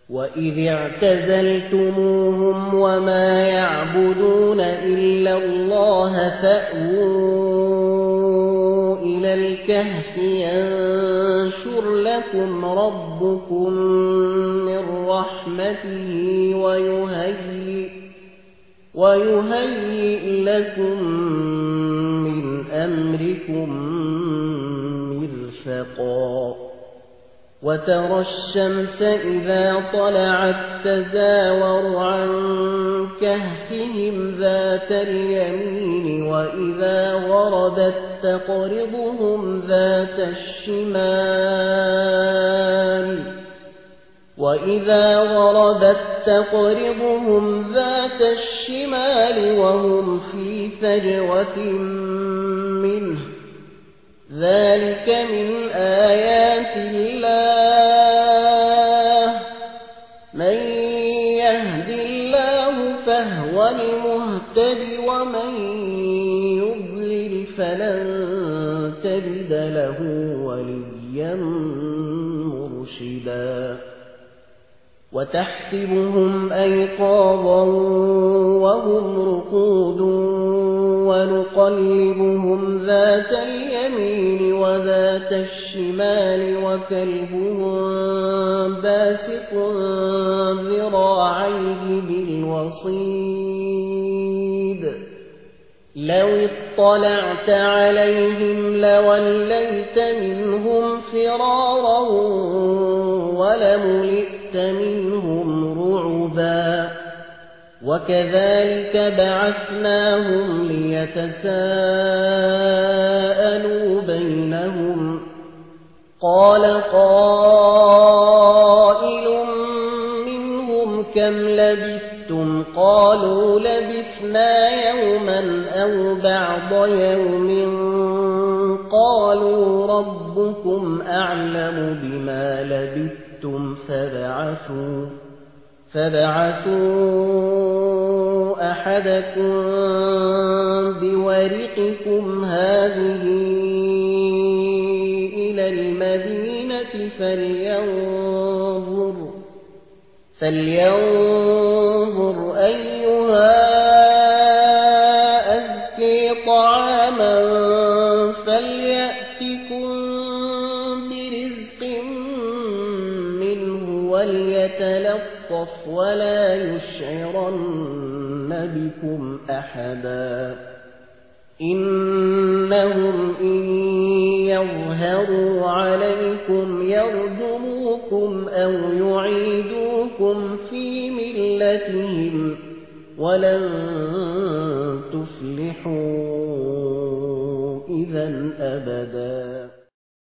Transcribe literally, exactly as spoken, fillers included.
وَإِذِ اعْتَزَلْتُمُوهُمْ وَمَا يَعْبُدُونَ إِلَّا اللَّهَ فَأْوُوا إِلَى الْكَهْفِ يَنشُرْ لَكُمْ رَبُّكُم مِّن رَّحْمَتِهِ وَيُهَيِّئْ وَيُهَيِّئْ لَكُم مِّنْ أَمْرِكُم مِّرْفَقًا وَتَرَى الشَّمْسَ إِذَا طَلَعَت تَّزَاوَرُ عَن كَهْفِهِمْ ذَاتَ الْيَمِينِ وَإِذَا غَرَبَت تَّقْرِضُهُمْ ذَاتَ الشِّمَالِ وَإِذَا غَرَبَت تَّقْرِضُهُمْ ذَاتَ الشِّمَالِ وَهُمْ فِي فَجْوَةٍ مِّنْهُ ذَلِكَ مِنْ آيَاتِ اللَّهِ مَن يَهْدِ اللَّهُ فَهُوَ الْمُهْتَدِ وَمَن يُضْلِلْ فَلَن تَجِدَ لَهُ وَلِيًّا مُّرْشِدًا وَتَحْسَبُهُمْ أَيْقَاظًا وَهُمْ رُقُودٌ وَنُقَلِّبُهُمْ ذَاتَ الْيَمِينِ وَذَاتَ الشِّمَالِ وَكَلْبُهُم بَاسِطٌ ذِرَاعَيْهِ بِالْوَصِيدِ لَوِ اطَّلَعْتَ عَلَيْهِمْ لَوَلَّيْتَ مِنْهُمْ فِرَارًا وَلَمُلِئْتَ مِنْهُمْ رُعُبًا وَكَذَلِكَ بَعَثْنَاهُمْ لِيَتَسَاءَلُوا بَيْنَهُمْ قَالَ قَائِلٌ مِّنْهُمْ كَمْ لَبِثْتُمْ قَالُوا لَبِثْنَا يَوْمًا أَوْ بَعْضَ يَوْمٍ قَالُوا رَبُّكُمْ أَعْلَمُ بِمَا لَبِثْتُمْ فَابْعَثُوا فَابْعَثُوا أَحَدَكُم بِوَرِقِكُمْ هَٰذِهِ إِلَى الْمَدِينَةِ فَلْيَنظُرْ فَلْيَنظُرْ أَيُّهَا أَزْكَىٰ طَعَامًا فَلْيَأْتِكُم بِرِزْقٍ مِّنْهُ وَلْيَتَلَطَّفْ وَلَا يُشْعِرَنَّ بِكُمْ أَحَدًا إِنَّهُمْ إِن يَظْهَرُوا عَلَيْكُمْ يَرْجُمُوكُمْ أَوْ يُعِيدُوكُمْ فِي مِلَّتِهِمْ وَلَن تُفْلِحُوا إِذًا أَبَدًا.